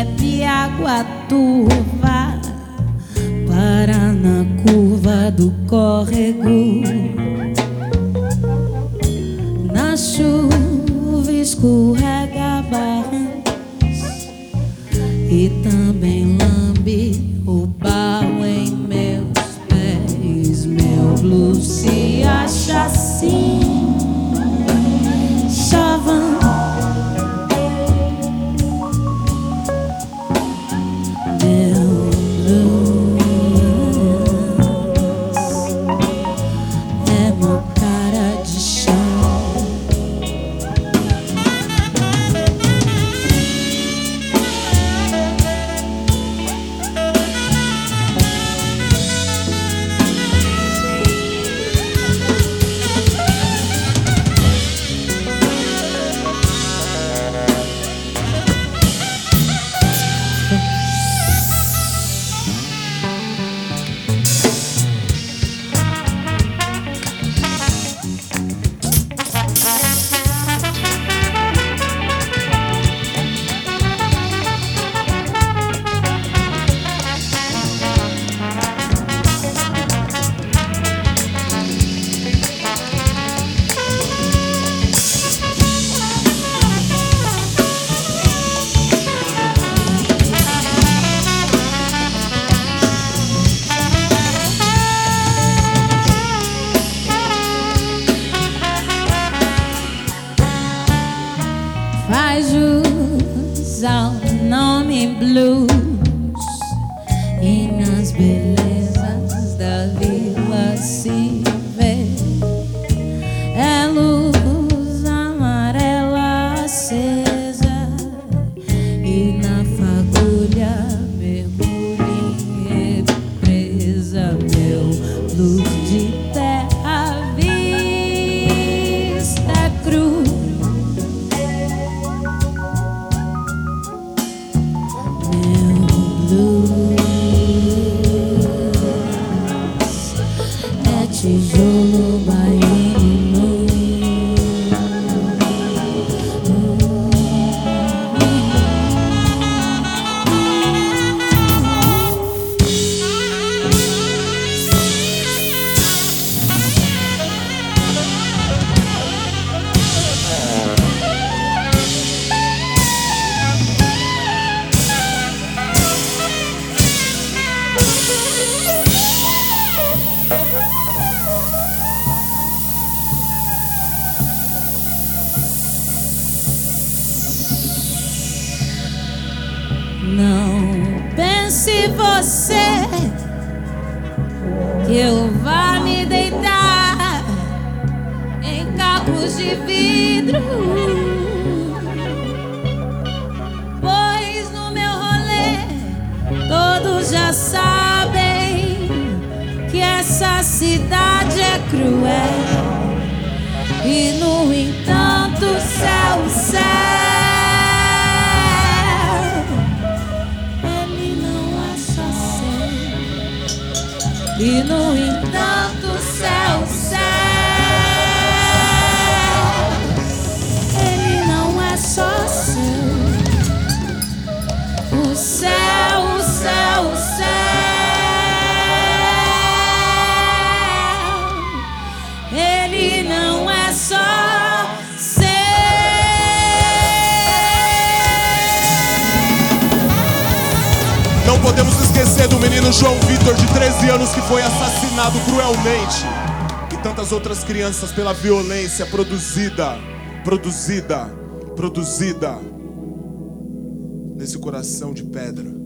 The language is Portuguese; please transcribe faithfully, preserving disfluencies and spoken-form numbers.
bebe água turva, para na curva do córrego. Na chuva escorrega barrancos e também lambe o barro em meus pés. Meu blues se acha assim, chavão. Meu blues é uma cara de chão. Faz jus ao nome blues e nas belezas da vila se vê. É luz amarela acesa e na fagulha mergulha em represa. Meu blues de terra vista cruz. É tijolo baiano. Não pense você que eu vá me deitar em cacos de vidro, pois no meu rolê todos já sabem que essa cidade é cruel. E no entanto, céu, céu, e no entanto, céu, céu, ele não é só seu. O céu, o céu, o céu, ele não é só seu. Não podemos esquecer do menino João Vitor, de treze anos, que foi assassinado cruelmente, e tantas outras crianças pela violência produzida, produzida, produzida nesse coração de pedra.